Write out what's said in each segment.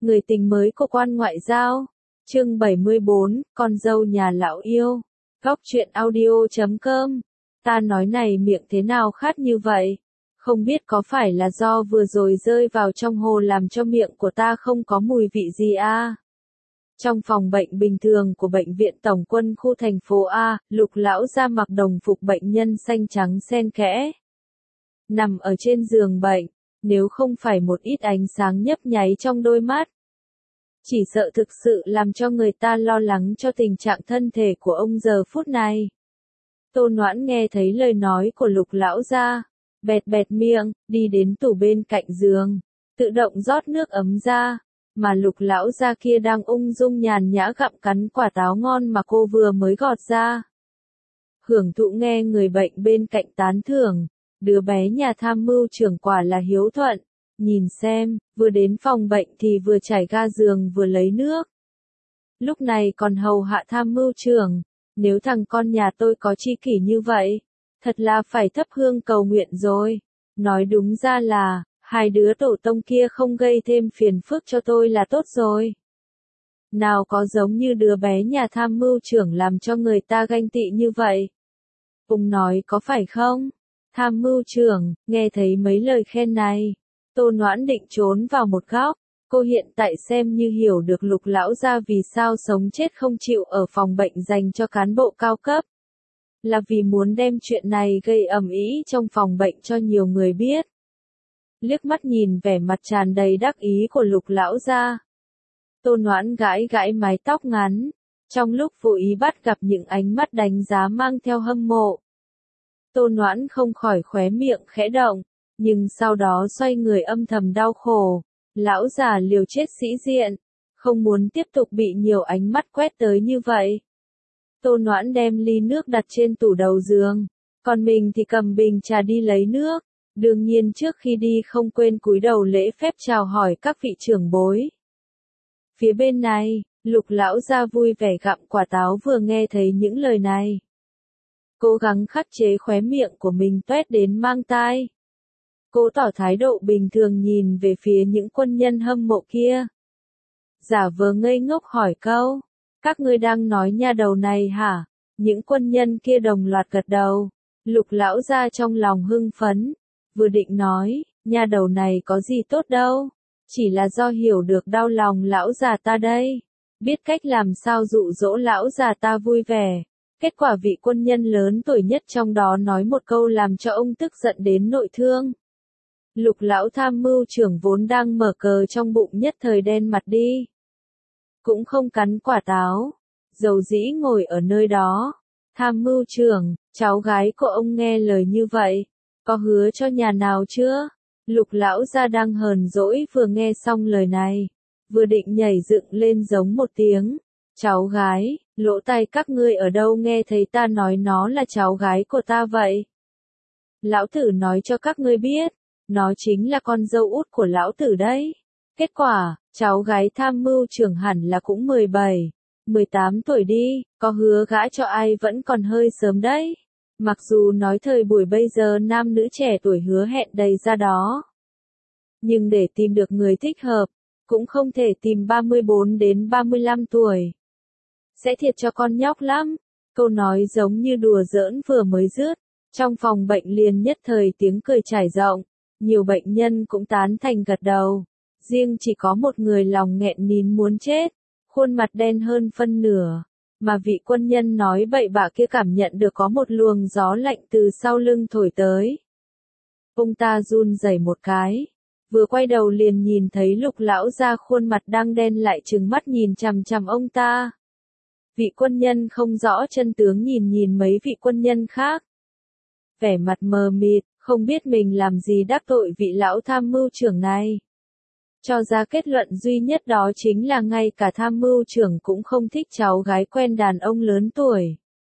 Người tình mới của quan ngoại giao. Chương 74, con dâu nhà lão yêu. Góc truyện audio.com. Ta nói này miệng thế nào khát như vậy? Không biết có phải là do vừa rồi rơi vào trong hồ làm cho miệng của ta không có mùi vị gì à? Trong phòng bệnh bình thường của bệnh viện Tổng quân khu thành phố A, Lục lão gia mặc đồng phục bệnh nhân xanh trắng xen kẽ. Nằm ở trên giường bệnh, nếu không phải một ít ánh sáng nhấp nháy trong đôi mắt, chỉ sợ thực sự làm cho người ta lo lắng cho tình trạng thân thể của ông giờ phút này. Tô Noãn nghe thấy lời nói của Lục lão gia, bẹt bẹt miệng, đi đến tủ bên cạnh giường, tự động rót nước ấm ra, mà Lục lão gia kia đang ung dung nhàn nhã gặm cắn quả táo ngon mà cô vừa mới gọt ra. Hưởng thụ nghe người bệnh bên cạnh tán thưởng, đứa bé nhà tham mưu trưởng quả là hiếu thuận, nhìn xem, vừa đến phòng bệnh thì vừa trải ga giường vừa lấy nước. Lúc này còn hầu hạ tham mưu trưởng, nếu thằng con nhà tôi có chi kỷ như vậy, thật là phải thắp hương cầu nguyện rồi. Nói đúng ra là, hai đứa tổ tông kia không gây thêm phiền phức cho tôi là tốt rồi. Nào có giống như đứa bé nhà tham mưu trưởng làm cho người ta ganh tị như vậy. Ông nói có phải không? Tham mưu trưởng, nghe thấy mấy lời khen này, Tô Noãn định trốn vào một góc. Cô hiện tại xem như hiểu được Lục lão gia vì sao sống chết không chịu ở phòng bệnh dành cho cán bộ cao cấp. Là vì muốn đem chuyện này gây ầm ĩ trong phòng bệnh cho nhiều người biết. Liếc mắt nhìn vẻ mặt tràn đầy đắc ý của Lục lão gia, Tô Noãn gãi gãi mái tóc ngắn, trong lúc vô ý bắt gặp những ánh mắt đánh giá mang theo hâm mộ. Tô Noãn không khỏi khóe miệng khẽ động, nhưng sau đó xoay người âm thầm đau khổ. Lão già liều chết sĩ diện, không muốn tiếp tục bị nhiều ánh mắt quét tới như vậy. Tô Noãn đem ly nước đặt trên tủ đầu giường, còn mình thì cầm bình trà đi lấy nước. Đương nhiên trước khi đi không quên cúi đầu lễ phép chào hỏi các vị trưởng bối. Phía bên này, Lục lão gia vui vẻ gặm quả táo vừa nghe thấy những lời này. Cố gắng khắc chế khóe miệng của mình toét đến mang tai. Cô tỏ thái độ bình thường nhìn về phía những quân nhân hâm mộ kia. Giả vờ ngây ngốc hỏi câu, các ngươi đang nói nha đầu này hả? Những quân nhân kia đồng loạt gật đầu. Lục lão gia trong lòng hưng phấn, vừa định nói, nha đầu này có gì tốt đâu, chỉ là do hiểu được đau lòng lão già ta đây, biết cách làm sao dụ dỗ lão già ta vui vẻ. Kết quả vị quân nhân lớn tuổi nhất trong đó nói một câu làm cho ông tức giận đến nội thương. Lục lão tham mưu trưởng vốn đang mở cờ trong bụng nhất thời đen mặt đi. Cũng không cắn quả táo, dầu dĩ ngồi ở nơi đó. Tham mưu trưởng, cháu gái của ông nghe lời như vậy, có hứa cho nhà nào chưa? Lục lão gia đang hờn dỗi vừa nghe xong lời này, vừa định nhảy dựng lên giống một tiếng. Cháu gái, lỗ tai các ngươi ở đâu nghe thấy ta nói nó là cháu gái của ta vậy? Lão tử nói cho các ngươi biết, nó chính là con dâu út của lão tử đấy. Kết quả, cháu gái tham mưu trưởng hẳn là cũng 17, 18 tuổi đi, có hứa gã cho ai vẫn còn hơi sớm đấy. Mặc dù nói thời buổi bây giờ nam nữ trẻ tuổi hứa hẹn đầy ra đó. Nhưng để tìm được người thích hợp, cũng không thể tìm 34 đến 35 tuổi. Sẽ thiệt cho con nhóc lắm. Câu nói giống như đùa giỡn vừa mới dứt, trong phòng bệnh liền nhất thời tiếng cười trải rộng, nhiều bệnh nhân cũng tán thành gật đầu. Riêng chỉ có một người lòng nghẹn nín muốn chết, khuôn mặt đen hơn phân nửa, mà vị quân nhân nói bậy bạ kia cảm nhận được có một luồng gió lạnh từ sau lưng thổi tới. Ông ta run rẩy một cái, vừa quay đầu liền nhìn thấy Lục lão gia khuôn mặt đang đen lại trừng mắt nhìn chằm chằm ông ta. Vị quân nhân không rõ chân tướng nhìn mấy vị quân nhân khác. Vẻ mặt mờ mịt, không biết mình làm gì đắc tội vị lão tham mưu trưởng này. Cho ra kết luận duy nhất đó chính là ngay cả tham mưu trưởng cũng không thích cháu gái quen đàn ông lớn tuổi.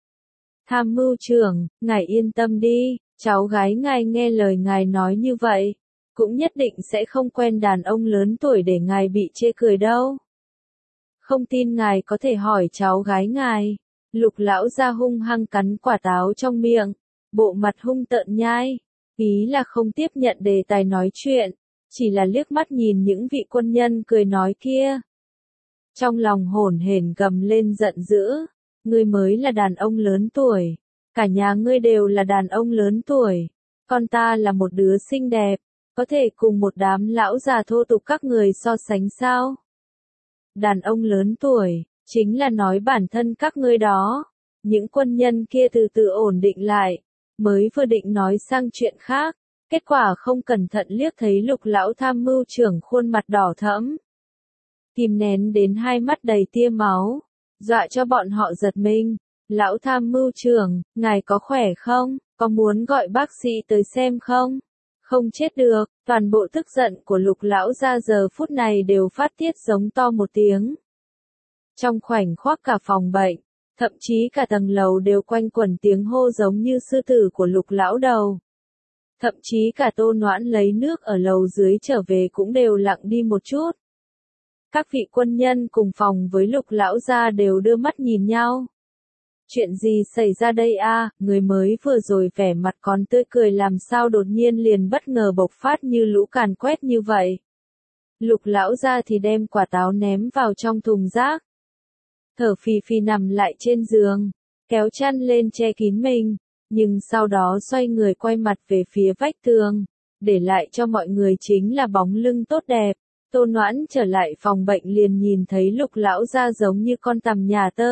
Tham mưu trưởng, ngài yên tâm đi, cháu gái ngài nghe lời ngài nói như vậy, cũng nhất định sẽ không quen đàn ông lớn tuổi để ngài bị chê cười đâu. Không tin ngài có thể hỏi cháu gái ngài. Lục lão gia hung hăng cắn quả táo trong miệng, bộ mặt hung tợn nhai, ý là không tiếp nhận đề tài nói chuyện. chỉ là liếc mắt nhìn những vị quân nhân cười nói kia. Trong lòng hổn hển gầm lên giận dữ, ngươi mới là đàn ông lớn tuổi, cả nhà ngươi đều là đàn ông lớn tuổi, con ta là một đứa xinh đẹp, có thể cùng một đám lão già thô tục các người so sánh sao? Đàn ông lớn tuổi, chính là nói bản thân các ngươi đó. Những quân nhân kia từ từ ổn định lại, mới vừa định nói sang chuyện khác, kết quả không cẩn thận liếc thấy Lục lão tham mưu trưởng khuôn mặt đỏ thẫm, kìm nén đến hai mắt đầy tia máu, dọa cho bọn họ giật mình. Lão tham mưu trưởng, ngài có khỏe không? Có muốn gọi bác sĩ tới xem không? Không chết được, toàn bộ tức giận của Lục lão ra giờ phút này đều phát tiết giống to một tiếng. Trong khoảnh khắc cả phòng bệnh, thậm chí cả tầng lầu đều quanh quẩn tiếng hô giống như sư tử của Lục lão đầu. Thậm chí cả Tô Noãn lấy nước ở lầu dưới trở về cũng đều lặng đi một chút. Các vị quân nhân cùng phòng với Lục lão gia đều đưa mắt nhìn nhau. Chuyện gì xảy ra đây a? Người mới vừa rồi vẻ mặt còn tươi cười làm sao đột nhiên liền bất ngờ bộc phát như lũ càn quét như vậy. Lục lão gia thì đem quả táo ném vào trong thùng rác. Thở phì phì nằm lại trên giường, kéo chăn lên che kín mình, nhưng sau đó xoay người quay mặt về phía vách tường, để lại cho mọi người chính là bóng lưng tốt đẹp. Tô Noãn trở lại phòng bệnh liền nhìn thấy Lục lão gia giống như con tằm nhà tơ.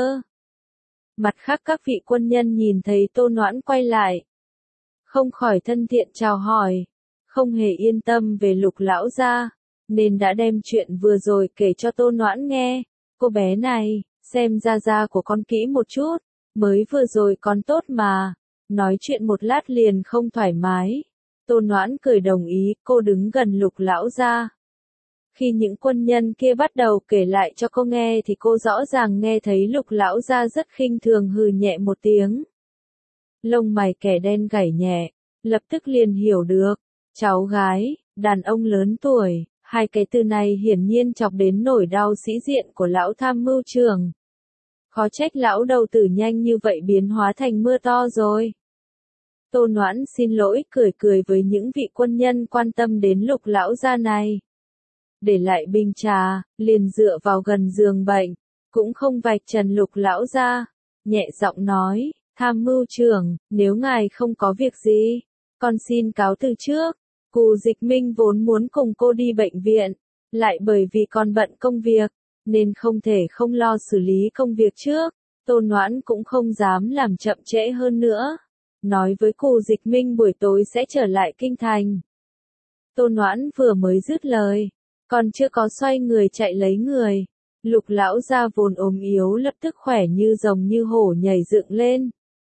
Mặt khác các vị quân nhân nhìn thấy Tô Noãn quay lại, không khỏi thân thiện chào hỏi, không hề yên tâm về Lục lão gia, nên đã đem chuyện vừa rồi kể cho Tô Noãn nghe. Cô bé này, xem da da của con kỹ một chút, mới vừa rồi còn tốt mà, nói chuyện một lát liền không thoải mái. Tô Noãn cười đồng ý, cô đứng gần Lục lão gia. Khi những quân nhân kia bắt đầu kể lại cho cô nghe thì cô rõ ràng nghe thấy Lục lão gia rất khinh thường hừ nhẹ một tiếng. Lông mày kẻ đen gảy nhẹ, lập tức liền hiểu được, cháu gái, đàn ông lớn tuổi, hai cái từ này hiển nhiên chọc đến nỗi đau sĩ diện của lão tham mưu trưởng. Khó trách lão đầu tử nhanh như vậy biến hóa thành mưa to rồi. Tô Noãn xin lỗi cười cười với những vị quân nhân quan tâm đến Lục lão gia này. Để lại bình trà, liền dựa vào gần giường bệnh, cũng không vạch trần Lục lão gia, nhẹ giọng nói, tham mưu trưởng, nếu ngài không có việc gì, con xin cáo từ trước. Cù Dịch Minh vốn muốn cùng cô đi bệnh viện, lại bởi vì còn bận công việc, nên không thể không lo xử lý công việc trước. Tô Noãn cũng không dám làm chậm trễ hơn nữa, nói với Cù Dịch Minh buổi tối sẽ trở lại kinh thành. Tô Noãn vừa mới dứt lời, còn chưa có xoay người chạy lấy người, Lục lão gia vốn ốm yếu lập tức khỏe như rồng như hổ nhảy dựng lên.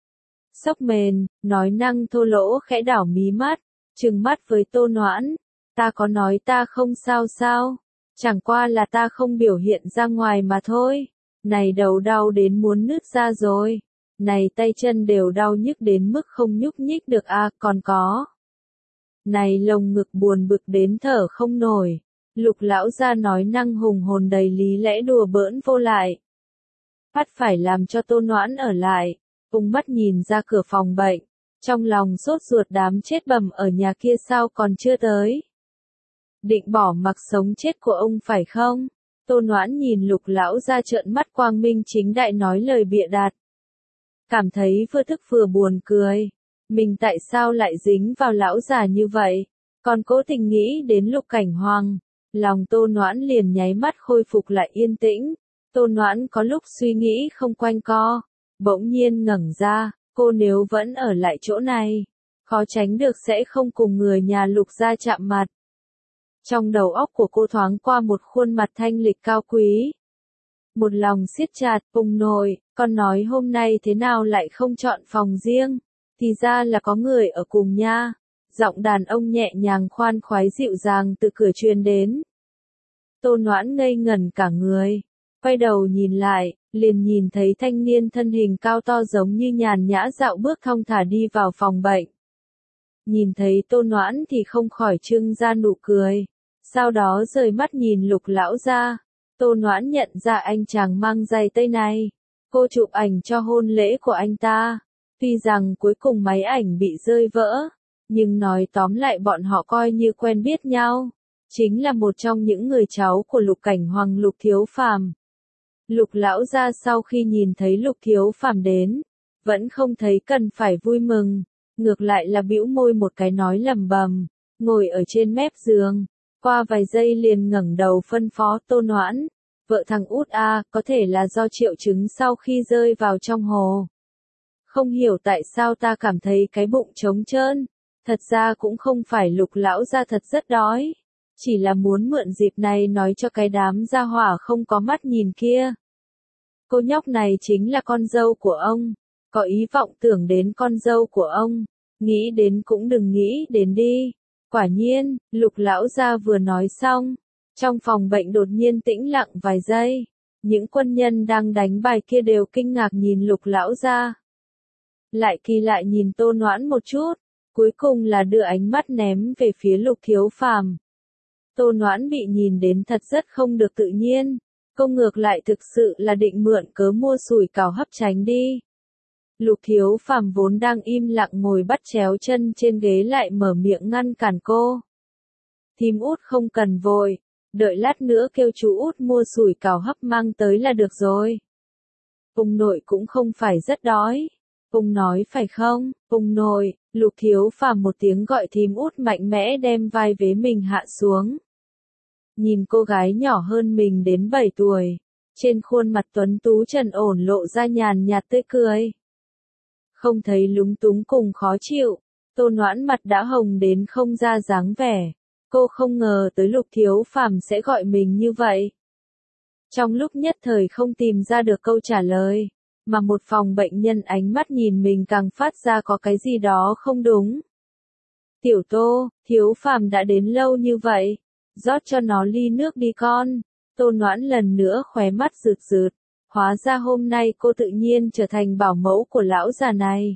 Sốc mền, nói năng thô lỗ khẽ đảo mí mắt, trừng mắt với Tô Noãn, ta có nói ta không sao sao, chẳng qua là ta không biểu hiện ra ngoài mà thôi. Này đầu đau đến muốn nứt ra rồi, này tay chân đều đau nhức đến mức không nhúc nhích được à, còn có. Này lồng ngực buồn bực đến thở không nổi. Lục lão gia nói năng hùng hồn đầy lý lẽ đùa bỡn vô lại. Bắt phải làm cho Tô Noãn ở lại, ung mắt nhìn ra cửa phòng bệnh, trong lòng sốt ruột đám chết bầm ở nhà kia sao còn chưa tới. Định bỏ mặc sống chết của ông phải không? Tô Noãn nhìn Lục lão gia trợn mắt quang minh chính đại nói lời bịa đặt. Cảm thấy vừa tức vừa buồn cười. Mình tại sao lại dính vào lão già như vậy? Còn cố tình nghĩ đến Lục Cảnh Hoàng. Lòng Tô Noãn liền nháy mắt khôi phục lại yên tĩnh. Tô Noãn có lúc suy nghĩ không quanh co, bỗng nhiên ngẩng ra, cô nếu vẫn ở lại chỗ này, khó tránh được sẽ không cùng người nhà Lục gia chạm mặt. Trong đầu óc của cô thoáng qua một khuôn mặt thanh lịch cao quý. Một lòng siết chặt, ông nội, con nói hôm nay thế nào lại không chọn phòng riêng, thì ra là có người ở cùng nha. Giọng đàn ông nhẹ nhàng khoan khoái dịu dàng từ cửa truyền đến. Tô Noãn ngây ngẩn cả người, quay đầu nhìn lại, liền nhìn thấy thanh niên thân hình cao to giống như nhàn nhã dạo bước thong thả đi vào phòng bệnh. Nhìn thấy Tô Noãn thì không khỏi trưng ra nụ cười, sau đó rời mắt nhìn Lục lão gia. Tô Noãn nhận ra anh chàng mang giày tây này, cô chụp ảnh cho hôn lễ của anh ta, tuy rằng cuối cùng máy ảnh bị rơi vỡ, nhưng nói tóm lại bọn họ coi như quen biết nhau. chính là một trong những người cháu của Lục Cảnh Hoàng Lục Thiếu Phàm. Lục lão gia sau khi nhìn thấy Lục Thiếu Phàm đến, vẫn không thấy cần phải vui mừng, ngược lại là bĩu môi một cái nói lẩm bẩm, ngồi ở trên mép giường, qua vài giây liền ngẩng đầu phân phó Tô Noãn, vợ thằng út a, có thể là do triệu chứng sau khi rơi vào trong hồ. Không hiểu tại sao ta cảm thấy cái bụng trống trơn, thật ra cũng không phải Lục lão gia thật rất đói, chỉ là muốn mượn dịp này nói cho cái đám gia hỏa không có mắt nhìn kia. Cô nhóc này chính là con dâu của ông, có ý vọng tưởng đến con dâu của ông, nghĩ đến cũng đừng nghĩ đến đi. Quả nhiên, Lục lão gia vừa nói xong, trong phòng bệnh đột nhiên tĩnh lặng vài giây, những quân nhân đang đánh bài kia đều kinh ngạc nhìn Lục lão gia. Lại kỳ lại nhìn Tô Noãn một chút, cuối cùng là đưa ánh mắt ném về phía Lục Thiếu Phàm. Tô Noãn bị nhìn đến thật rất không được tự nhiên, cô ngược lại thực sự là định mượn cớ mua sủi cảo hấp tránh đi. Lục Thiếu Phàm vốn đang im lặng ngồi bắt chéo chân trên ghế lại mở miệng ngăn cản cô. Thím Út không cần vội, đợi lát nữa kêu chú Út mua sủi cảo hấp mang tới là được rồi. Ông nội cũng không phải rất đói. Ông nói phải không, ông nội, Lục Thiếu Phàm một tiếng gọi thím Út mạnh mẽ đem vai vế mình hạ xuống. Nhìn cô gái nhỏ hơn mình đến 7 tuổi, trên khuôn mặt tuấn tú trần ổn lộ ra nhàn nhạt tươi cười. Không thấy lúng túng cùng khó chịu, Tô Noãn mặt đã hồng đến không ra dáng vẻ. Cô không ngờ tới Lục Thiếu Phàm sẽ gọi mình như vậy. Trong lúc nhất thời không tìm ra được câu trả lời, mà một phòng bệnh nhân ánh mắt nhìn mình càng phát ra có cái gì đó không đúng. Tiểu Tô, Thiếu Phàm đã đến lâu như vậy, rót cho nó ly nước đi con. Tô Noãn lần nữa khóe mắt rượt rượt, hóa ra hôm nay cô tự nhiên trở thành bảo mẫu của lão già này.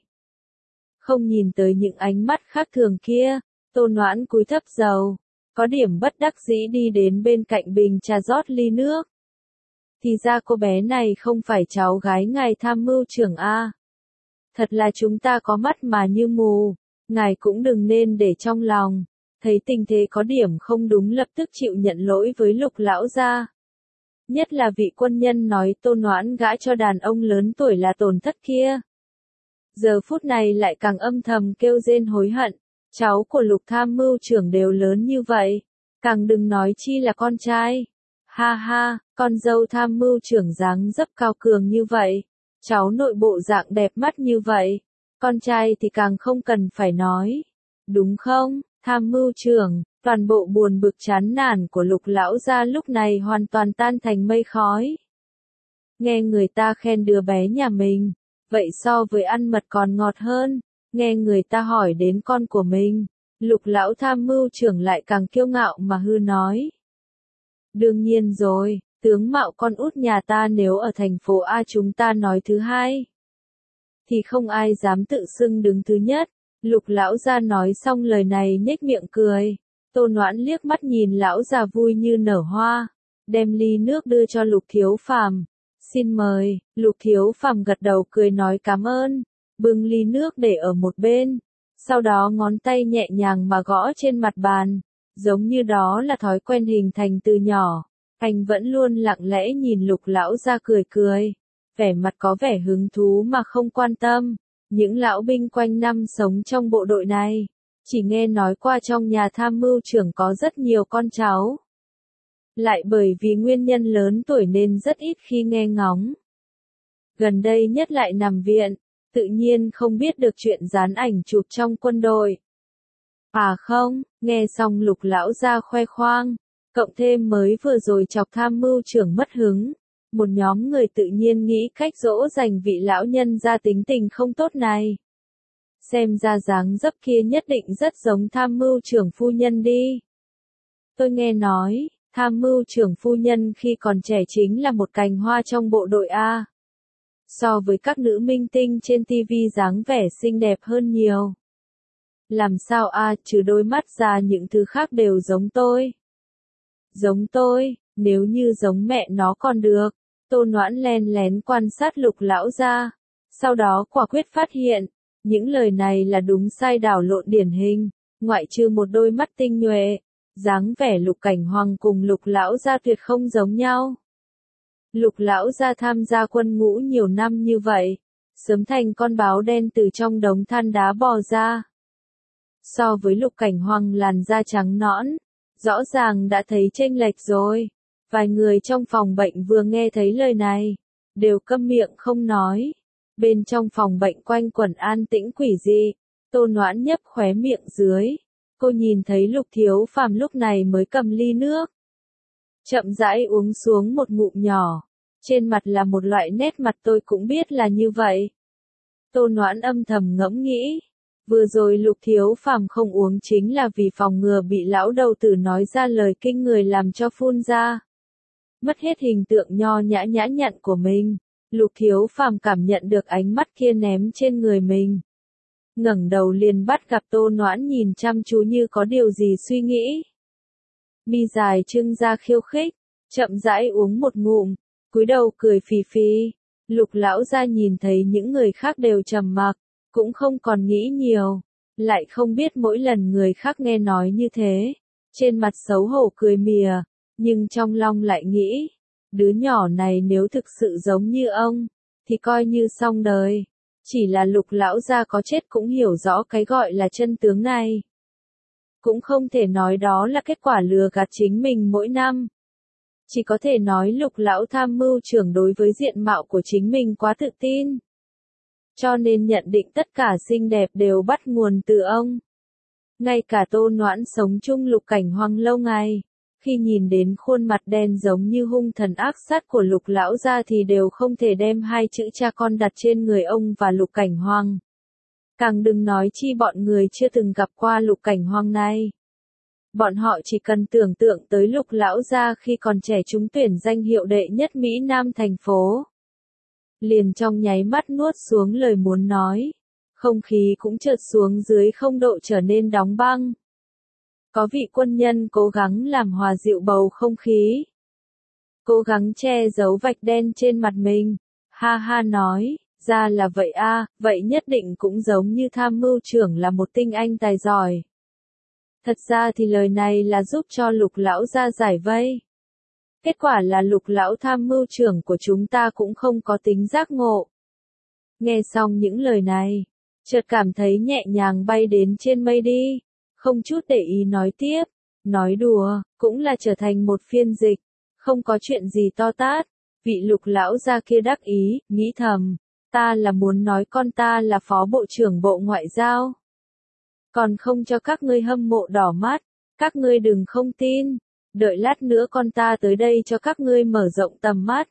Không nhìn tới những ánh mắt khác thường kia, Tô Noãn cúi thấp đầu, có điểm bất đắc dĩ đi đến bên cạnh bình trà rót ly nước. Thì ra cô bé này không phải cháu gái ngài tham mưu trưởng a. Thật là chúng ta có mắt mà như mù, ngài cũng đừng nên để trong lòng. Thấy tình thế có điểm không đúng lập tức chịu nhận lỗi với Lục lão gia. Nhất là vị quân nhân nói Tô Noãn gã cho đàn ông lớn tuổi là tổn thất kia. Giờ phút này lại càng âm thầm kêu rên hối hận, cháu của Lục tham mưu trưởng đều lớn như vậy, càng đừng nói chi là con trai. Ha ha, con dâu tham mưu trưởng dáng dấp cao cường như vậy, cháu nội bộ dạng đẹp mắt như vậy, con trai thì càng không cần phải nói. Đúng không, tham mưu trưởng, toàn bộ buồn bực chán nản của Lục lão gia lúc này hoàn toàn tan thành mây khói. Nghe người ta khen đứa bé nhà mình, vậy so với ăn mật còn ngọt hơn, nghe người ta hỏi đến con của mình, Lục lão tham mưu trưởng lại càng kiêu ngạo mà hư nói. Đương nhiên rồi, tướng mạo con út nhà ta nếu ở thành phố A chúng ta nói thứ hai, thì không ai dám tự xưng đứng thứ nhất. Lục lão gia nói xong lời này nhếch miệng cười. Tô Noãn liếc mắt nhìn lão già vui như nở hoa, đem ly nước đưa cho Lục Thiếu Phàm. Xin mời, Lục Thiếu Phàm gật đầu cười nói cảm ơn, bưng ly nước để ở một bên, sau đó ngón tay nhẹ nhàng mà gõ trên mặt bàn, giống như đó là thói quen hình thành từ nhỏ. Anh vẫn luôn lặng lẽ nhìn Lục lão gia cười cười, vẻ mặt có vẻ hứng thú mà không quan tâm. Những lão binh quanh năm sống trong bộ đội này, chỉ nghe nói qua trong nhà tham mưu trưởng có rất nhiều con cháu. Lại bởi vì nguyên nhân lớn tuổi nên rất ít khi nghe ngóng. Gần đây nhất lại nằm viện, tự nhiên không biết được chuyện dán ảnh chụp trong quân đội. À không, nghe xong Lục lão gia khoe khoang, cộng thêm mới vừa rồi chọc tham mưu trưởng mất hứng. Một nhóm người tự nhiên nghĩ cách dỗ dành vị lão nhân gia tính tình không tốt này. Xem ra dáng dấp kia nhất định rất giống tham mưu trưởng phu nhân đi. Tôi nghe nói, tham mưu trưởng phu nhân khi còn trẻ chính là một cành hoa trong bộ đội A. So với các nữ minh tinh trên TV dáng vẻ xinh đẹp hơn nhiều. Làm sao A, trừ đôi mắt ra những thứ khác đều giống tôi. Giống tôi, nếu như giống mẹ nó còn được. Tô Noãn len lén quan sát Lục lão gia, sau đó quả quyết phát hiện, những lời này là đúng sai đảo lộn điển hình, ngoại trừ một đôi mắt tinh nhuệ, Dáng vẻ Lục Cảnh Hoàng cùng Lục lão gia tuyệt không giống nhau. Lục lão gia tham gia quân ngũ nhiều năm như vậy, sớm thành con báo đen từ trong đống than đá bò ra. So với Lục Cảnh Hoàng làn da trắng nõn, rõ ràng đã thấy chênh lệch rồi. Vài người trong phòng bệnh vừa nghe thấy lời này, đều câm miệng không nói. Bên trong phòng bệnh quanh quẩn an tĩnh quỷ dị, Tô Noãn nhấp khóe miệng dưới. Cô nhìn thấy Lục Thiếu Phàm lúc này mới cầm ly nước. Chậm rãi uống xuống một ngụm nhỏ. Trên mặt là một loại nét mặt tôi cũng biết là như vậy. Tô Noãn âm thầm ngẫm nghĩ. Vừa rồi Lục Thiếu Phàm không uống chính là vì phòng ngừa bị lão đầu tử nói ra lời kinh người làm cho phun ra. Mất hết hình tượng nho nhã nhã nhặn của mình. Lục Thiếu Phàm cảm nhận được ánh mắt kia ném trên người mình. Ngẩng đầu liền bắt gặp Tô Noãn nhìn chăm chú như có điều gì suy nghĩ. Mi dài trưng ra khiêu khích, chậm rãi uống một ngụm, cúi đầu cười phì phì. Lục lão gia nhìn thấy những người khác đều trầm mặc, cũng không còn nghĩ nhiều, lại không biết mỗi lần người khác nghe nói như thế, trên mặt xấu hổ cười mỉa, nhưng trong lòng lại nghĩ, đứa nhỏ này nếu thực sự giống như ông, thì coi như xong đời. Chỉ là Lục lão gia có chết cũng hiểu rõ cái gọi là chân tướng này. Cũng không thể nói đó là kết quả lừa gạt chính mình mỗi năm. Chỉ có thể nói Lục lão tham mưu trưởng đối với diện mạo của chính mình quá tự tin. Cho nên nhận định tất cả xinh đẹp đều bắt nguồn từ ông. Ngay cả Tô Noãn sống chung Lục Cảnh Hoàng lâu ngày, khi nhìn đến khuôn mặt đen giống như hung thần ác sát của Lục lão gia thì đều không thể đem hai chữ cha con đặt trên người ông và Lục Cảnh Hoàng. Càng đừng nói chi bọn người chưa từng gặp qua Lục Cảnh Hoàng này. Bọn họ chỉ cần tưởng tượng tới Lục lão gia khi còn trẻ trúng tuyển danh hiệu đệ nhất Mỹ Nam thành phố. Liền trong nháy mắt nuốt xuống lời muốn nói. Không khí cũng chợt xuống dưới 0 độ trở nên đóng băng. Có vị quân nhân cố gắng làm hòa dịu bầu không khí. Cố gắng che giấu vạch đen trên mặt mình. Ha ha nói, ra là vậy a, vậy nhất định cũng giống như tham mưu trưởng là một tinh anh tài giỏi. Thật ra thì lời này là giúp cho Lục lão gia giải vây. Kết quả là Lục lão tham mưu trưởng của chúng ta cũng không có tính giác ngộ. Nghe xong những lời này, chợt cảm thấy nhẹ nhàng bay đến trên mây đi, không chút để ý nói tiếp, nói đùa, cũng là trở thành một phiên dịch, không có chuyện gì to tát. Vị Lục lão gia kia đắc ý, nghĩ thầm, ta là muốn nói con ta là phó bộ trưởng Bộ Ngoại giao. Còn không cho các ngươi hâm mộ đỏ mắt, các ngươi đừng không tin, đợi lát nữa con ta tới đây cho các ngươi mở rộng tầm mắt.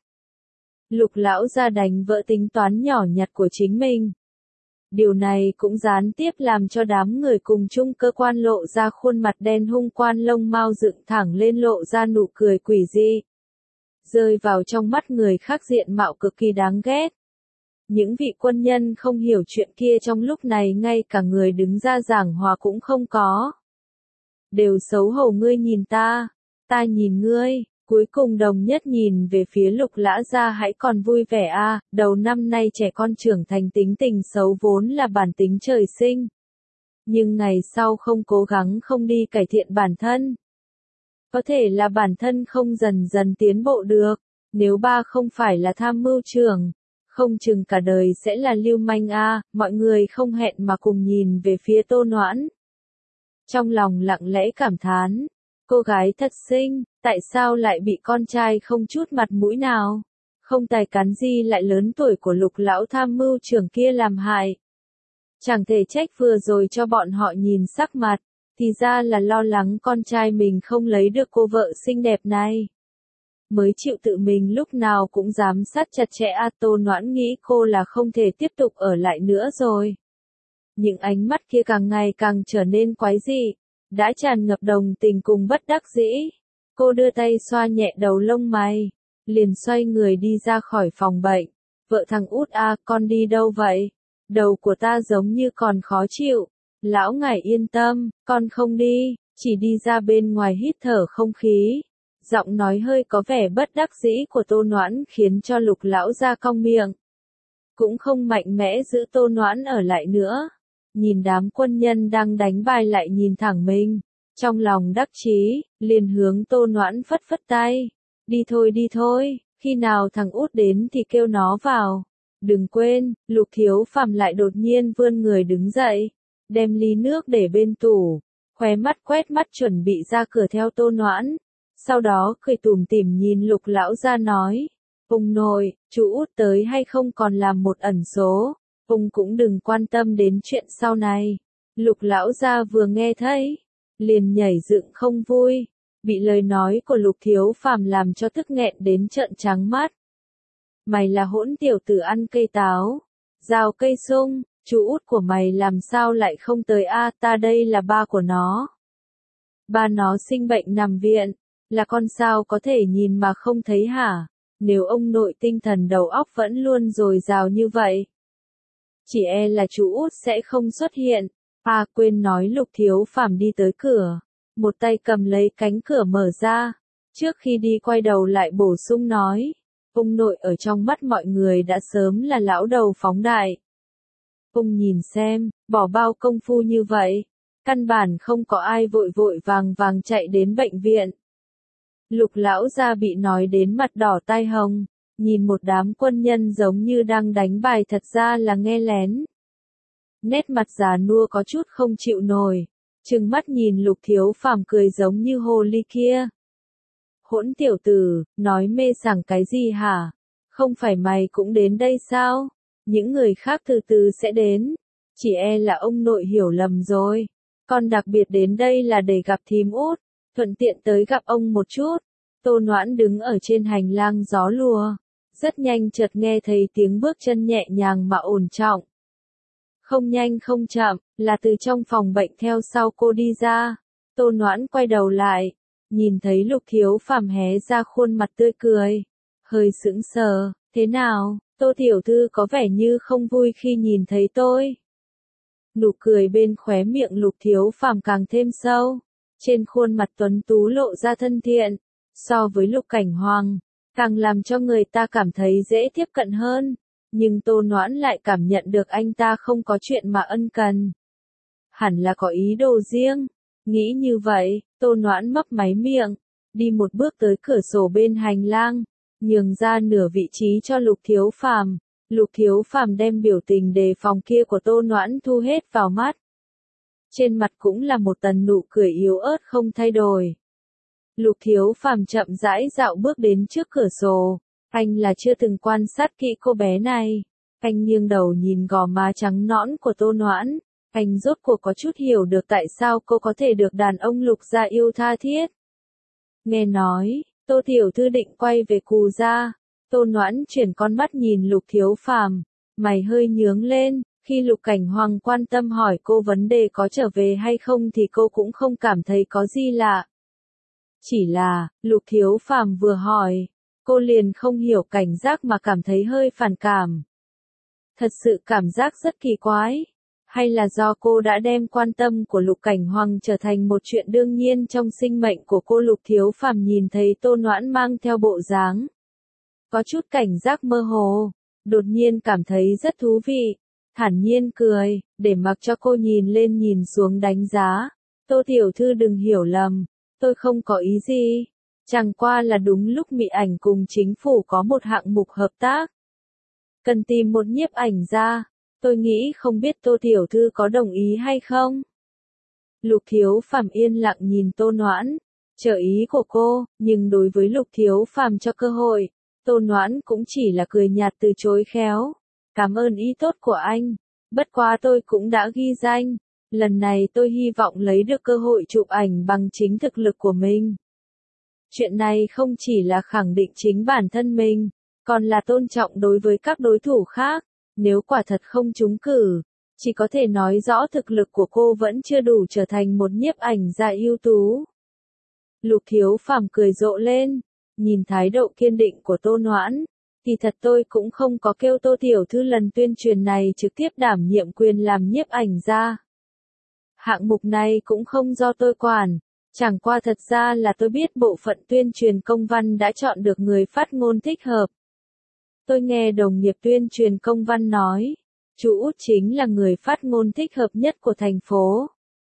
Lục lão gia đánh vỡ tính toán nhỏ nhặt của chính mình. Điều này cũng gián tiếp làm cho đám người cùng chung cơ quan lộ ra khuôn mặt đen hung quan lông mao dựng thẳng lên lộ ra nụ cười quỷ dị. Rơi vào trong mắt người khác diện mạo cực kỳ đáng ghét. Những vị quân nhân không hiểu chuyện kia trong lúc này ngay cả người đứng ra giảng hòa cũng không có. Đều xấu hổ ngươi nhìn ta nhìn ngươi, cuối cùng đồng nhất nhìn về phía Lục lão gia hãy còn vui vẻ a, đầu năm nay trẻ con trưởng thành tính tình xấu vốn là bản tính trời sinh. Nhưng ngày sau không cố gắng không đi cải thiện bản thân. Có thể là bản thân không dần dần tiến bộ được, nếu ba không phải là tham mưu trưởng, không chừng cả đời sẽ là lưu manh a, mọi người không hẹn mà cùng nhìn về phía Tô Noãn. Trong lòng lặng lẽ cảm thán, cô gái thật xinh, tại sao lại bị con trai không chút mặt mũi nào, không tài cán gì lại lớn tuổi của Lục lão tham mưu trưởng kia làm hại. Chẳng thể trách vừa rồi cho bọn họ nhìn sắc mặt, thì ra là lo lắng con trai mình không lấy được cô vợ xinh đẹp này. Mới chịu tự mình lúc nào cũng giám sát chặt chẽ a. Tô Noãn nghĩ cô là không thể tiếp tục ở lại nữa rồi. Những ánh mắt kia càng ngày càng trở nên quái dị, đã tràn ngập đồng tình cùng bất đắc dĩ. Cô đưa tay xoa nhẹ đầu lông mày, liền xoay người đi ra khỏi phòng bệnh. Vợ thằng út a, con đi đâu vậy? Đầu của ta giống như còn khó chịu. Lão ngài yên tâm, con không đi, chỉ đi ra bên ngoài hít thở không khí. Giọng nói hơi có vẻ bất đắc dĩ của Tô Noãn khiến cho Lục lão gia cong miệng. Cũng không mạnh mẽ giữ Tô Noãn ở lại nữa. Nhìn đám quân nhân đang đánh bài lại nhìn thẳng mình. Trong lòng đắc chí, liền hướng Tô Noãn phất phất tay. Đi thôi, khi nào thằng út đến thì kêu nó vào. Đừng quên, Lục Thiếu Phàm lại đột nhiên vươn người đứng dậy, đem ly nước để bên tủ, khóe mắt quét mắt chuẩn bị ra cửa theo Tô Noãn. Sau đó cười tủm tỉm nhìn Lục lão gia nói, ông nội, chú út tới hay không còn làm một ẩn số, ông cũng đừng quan tâm đến chuyện sau này. Lục lão gia vừa nghe thấy, liền nhảy dựng không vui, bị lời nói của Lục Thiếu Phàm làm cho tức nghẹn đến trợn trắng mắt. Mày là hỗn tiểu tử ăn cây táo, rào cây sung, chú út của mày làm sao lại không tới a? Ta đây là ba của nó. Ba nó sinh bệnh nằm viện, là con sao có thể nhìn mà không thấy hả? Nếu ông nội tinh thần đầu óc vẫn luôn dồi dào như vậy, chỉ e là chú út sẽ không xuất hiện. Quên nói. Lục Thiếu Phàm đi tới cửa, một tay cầm lấy cánh cửa mở ra, trước khi đi quay đầu lại bổ sung nói, ông nội ở trong mắt mọi người đã sớm là lão đầu phóng đại. Ông nhìn xem, bỏ bao công phu như vậy, căn bản không có ai vội vội vàng vàng chạy đến bệnh viện. Lục lão gia bị nói đến mặt đỏ tai hồng, nhìn một đám quân nhân giống như đang đánh bài thật ra là nghe lén. Nét mặt già nua có chút không chịu nổi, trừng mắt nhìn Lục Thiếu Phàm cười giống như hồ ly kia. Hỗn tiểu tử, nói mê sảng cái gì hả? Không phải mày cũng đến đây sao? Những người khác từ từ sẽ đến. Chỉ e là ông nội hiểu lầm rồi. Con đặc biệt đến đây là để gặp thím út, thuận tiện tới gặp ông một chút. Tô Noãn đứng ở trên hành lang gió lùa, rất nhanh chợt nghe thấy tiếng bước chân nhẹ nhàng mà ổn trọng. Không nhanh không chậm, là từ trong phòng bệnh theo sau cô đi ra. Tô Noãn quay đầu lại, nhìn thấy Lục Thiếu Phàm hé ra khuôn mặt tươi cười, hơi sững sờ, thế nào, Tô tiểu thư có vẻ như không vui khi nhìn thấy tôi. Nụ cười bên khóe miệng Lục Thiếu Phàm càng thêm sâu, trên khuôn mặt tuấn tú lộ ra thân thiện, so với Lục Cảnh Hoàng, càng làm cho người ta cảm thấy dễ tiếp cận hơn, nhưng Tô Noãn lại cảm nhận được anh ta không có chuyện mà ân cần. Hẳn là có ý đồ riêng. Nghĩ như vậy, Tô Noãn mấp máy miệng, đi một bước tới cửa sổ bên hành lang, nhường ra nửa vị trí cho Lục Thiếu Phàm. Lục Thiếu Phàm đem biểu tình đề phòng kia của Tô Noãn thu hết vào mắt. Trên mặt cũng là một tầng nụ cười yếu ớt không thay đổi. Lục Thiếu Phàm chậm rãi dạo bước đến trước cửa sổ, anh là chưa từng quan sát kỹ cô bé này. Anh nghiêng đầu nhìn gò má trắng nõn của Tô Noãn. Anh rốt cuộc có chút hiểu được tại sao cô có thể được đàn ông Lục gia yêu tha thiết. Nghe nói, Tô tiểu thư định quay về Cù gia. Tô Noãn chuyển con mắt nhìn Lục Thiếu Phàm, mày hơi nhướng lên, khi Lục Cảnh Hoàng quan tâm hỏi cô vấn đề có trở về hay không thì cô cũng không cảm thấy có gì lạ. Chỉ là, Lục Thiếu Phàm vừa hỏi, cô liền không hiểu cảnh giác mà cảm thấy hơi phản cảm. Thật sự cảm giác rất kỳ quái. Hay là do cô đã đem quan tâm của Lục Cảnh Hoàng trở thành một chuyện đương nhiên trong sinh mệnh của cô? Lục Thiếu Phàm nhìn thấy Tô Noãn mang theo bộ dáng có chút cảnh giác mơ hồ, đột nhiên cảm thấy rất thú vị, thản nhiên cười, để mặc cho cô nhìn lên nhìn xuống đánh giá. Tô tiểu thư đừng hiểu lầm, tôi không có ý gì, chẳng qua là đúng lúc Mỹ ảnh cùng chính phủ có một hạng mục hợp tác, cần tìm một nhiếp ảnh gia. Tôi nghĩ không biết Tô tiểu thư có đồng ý hay không? Lục Thiếu Phàm yên lặng nhìn Tô Noãn, chờ ý của cô, nhưng đối với Lục Thiếu Phàm cho cơ hội, Tô Noãn cũng chỉ là cười nhạt từ chối khéo. Cảm ơn ý tốt của anh, bất quá tôi cũng đã ghi danh, lần này tôi hy vọng lấy được cơ hội chụp ảnh bằng chính thực lực của mình. Chuyện này không chỉ là khẳng định chính bản thân mình, còn là tôn trọng đối với các đối thủ khác. Nếu quả thật không trúng cử, chỉ có thể nói rõ thực lực của cô vẫn chưa đủ trở thành một nhiếp ảnh gia ưu tú. Lục Thiếu Phàm cười rộ lên, nhìn thái độ kiên định của Tô Noãn, thì thật tôi cũng không có kêu Tô tiểu thư lần tuyên truyền này trực tiếp đảm nhiệm quyền làm nhiếp ảnh gia. Hạng mục này cũng không do tôi quản, chẳng qua thật ra là tôi biết bộ phận tuyên truyền công văn đã chọn được người phát ngôn thích hợp. Tôi nghe đồng nghiệp tuyên truyền công văn nói, chú Út chính là người phát ngôn thích hợp nhất của thành phố.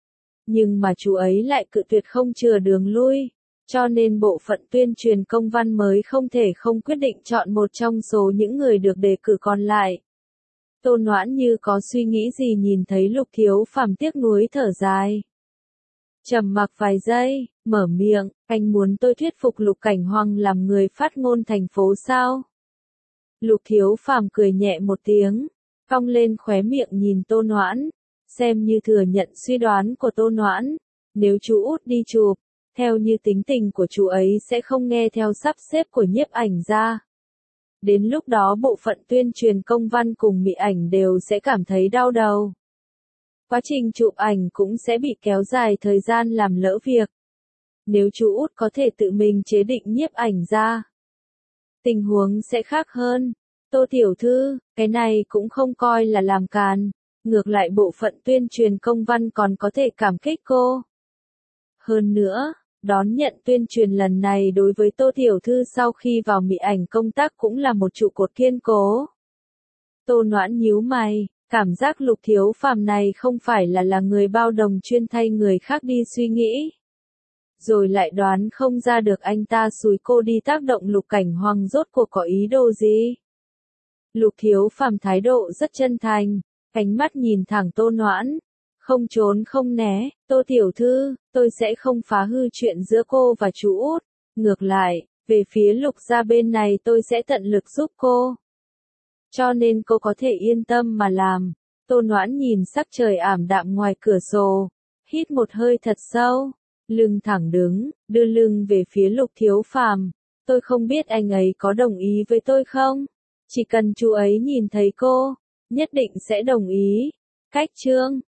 nhưng mà chú ấy lại cự tuyệt không chừa đường lui, cho nên bộ phận tuyên truyền công văn mới không thể không quyết định chọn một trong số những người được đề cử còn lại. Tô Noãn như có suy nghĩ gì nhìn thấy Lục Thiếu Phàm tiếc nuối thở dài. Trầm mặc vài giây, mở miệng, anh muốn tôi thuyết phục Lục Cảnh Hoàng làm người phát ngôn thành phố sao? Lục Thiếu Phàm cười nhẹ một tiếng, cong lên khóe miệng nhìn Tô Noãn, xem như thừa nhận suy đoán của Tô Noãn, nếu chú út đi chụp, theo như tính tình của chú ấy sẽ không nghe theo sắp xếp của nhiếp ảnh gia. Đến lúc đó bộ phận tuyên truyền công văn cùng mị ảnh đều sẽ cảm thấy đau đầu. Quá trình chụp ảnh cũng sẽ bị kéo dài thời gian làm lỡ việc. Nếu chú út có thể tự mình chế định nhiếp ảnh gia, tình huống sẽ khác hơn. Tô tiểu thư, cái này cũng không coi là làm càn, ngược lại bộ phận tuyên truyền công văn còn có thể cảm kích cô. Hơn nữa, đón nhận tuyên truyền lần này đối với Tô tiểu thư sau khi vào mị ảnh công tác cũng là một trụ cột kiên cố. Tô Noãn nhíu mày, cảm giác Lục Thiếu Phàm này không phải là người bao đồng chuyên thay người khác đi suy nghĩ. Rồi lại đoán không ra được anh ta xúi cô đi tác động Lục Cảnh Hoàng rốt cuộc có ý đồ gì. Lục Thiếu Phàm thái độ rất chân thành, ánh mắt nhìn thẳng Tô Noãn, không trốn không né, Tô tiểu thư, tôi sẽ không phá hư chuyện giữa cô và chú út, ngược lại, về phía Lục gia bên này tôi sẽ tận lực giúp cô. Cho nên cô có thể yên tâm mà làm. Tô Noãn nhìn sắc trời ảm đạm ngoài cửa sổ, hít một hơi thật sâu, lưng thẳng đứng, đưa lưng về phía Lục Thiếu Phàm. Tôi không biết anh ấy có đồng ý với tôi không? Chỉ cần chú ấy nhìn thấy cô, nhất định sẽ đồng ý. Cách chương